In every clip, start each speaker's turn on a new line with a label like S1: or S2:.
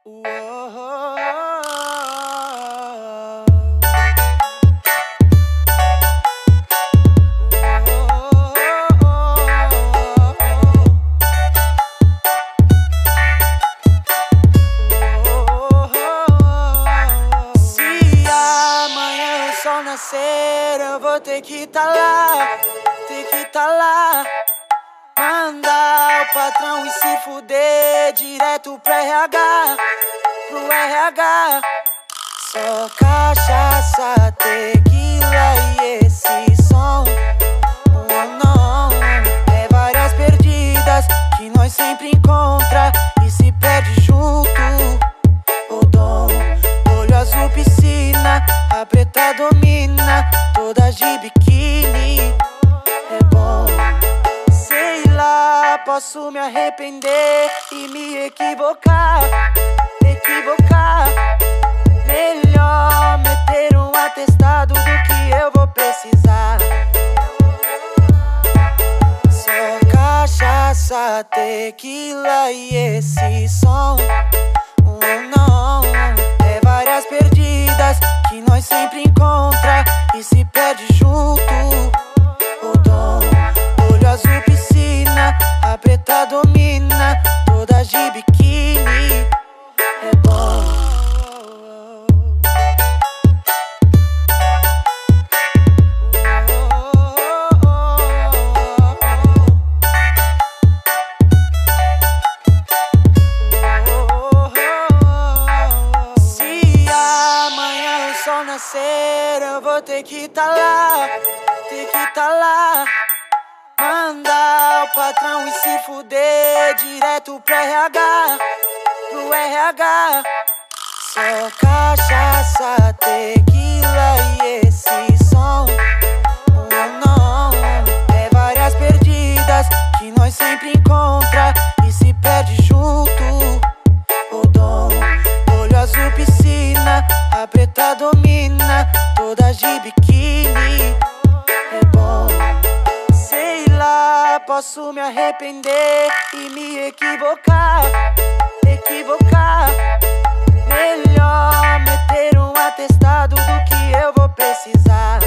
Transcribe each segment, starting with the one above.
S1: Uou. Se amanhã o sol nascer, eu vou ter que tá lá, mandar o patrão e se fuder direto pro RH, Só cachaça, tequila e esse som. Não, é várias perdidas que nós sempre encontra e se perde junto. O dom, olho azul, piscina, a preta domina, todas de biquíni. É bom, sei lá, posso me arrepender e me equivocar. Melhor meter um atestado do que eu vou precisar. Só cachaça, tequila e esse som. Não, é várias perdidas que nós sempre encontra e se perde junto. O dom, olho azul, piscina, a preta domina, todas de biquíni. É bom. Ao nascer, eu vou ter que tá lá, mandar o patrão e se fuder direto pro RH, Só cachaça, tequila e esse som. Não, é várias perdidas que nós sempre encontra e se perde junto. O dom, olho azul, piscina, a preta domina, todas de biquíni. É bom, sei lá, posso me arrepender e me equivocar. Melhor meter um atestado do que eu vou precisar.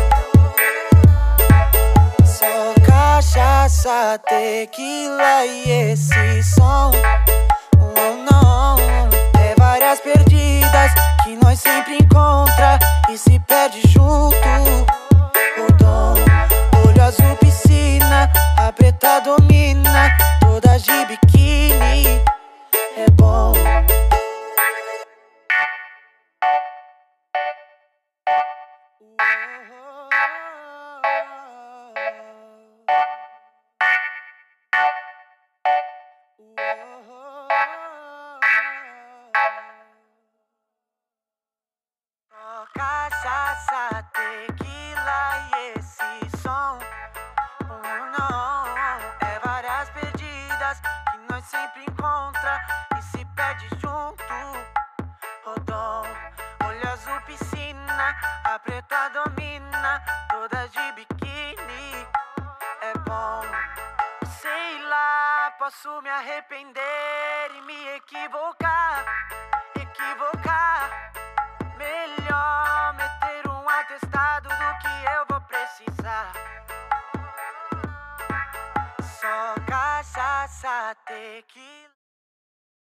S1: Só cachaça, tequila e esse som. Não, é várias perdidas que nós sempre encontra e se perde junto. O dom, olho azul, piscina, a preta domina, todas de biquíni. É bom. Só cachaça, tequila e esse som. Não, é várias perdidas que nós sempre encontra e se perde junto. O dom, olho azul, piscina, a preta domina, todas de biquíni. É bom, sei lá, posso me arrepender e me equivocar. Melhor meter um atestado do que eu vou precisar. Só cachaça, tequila.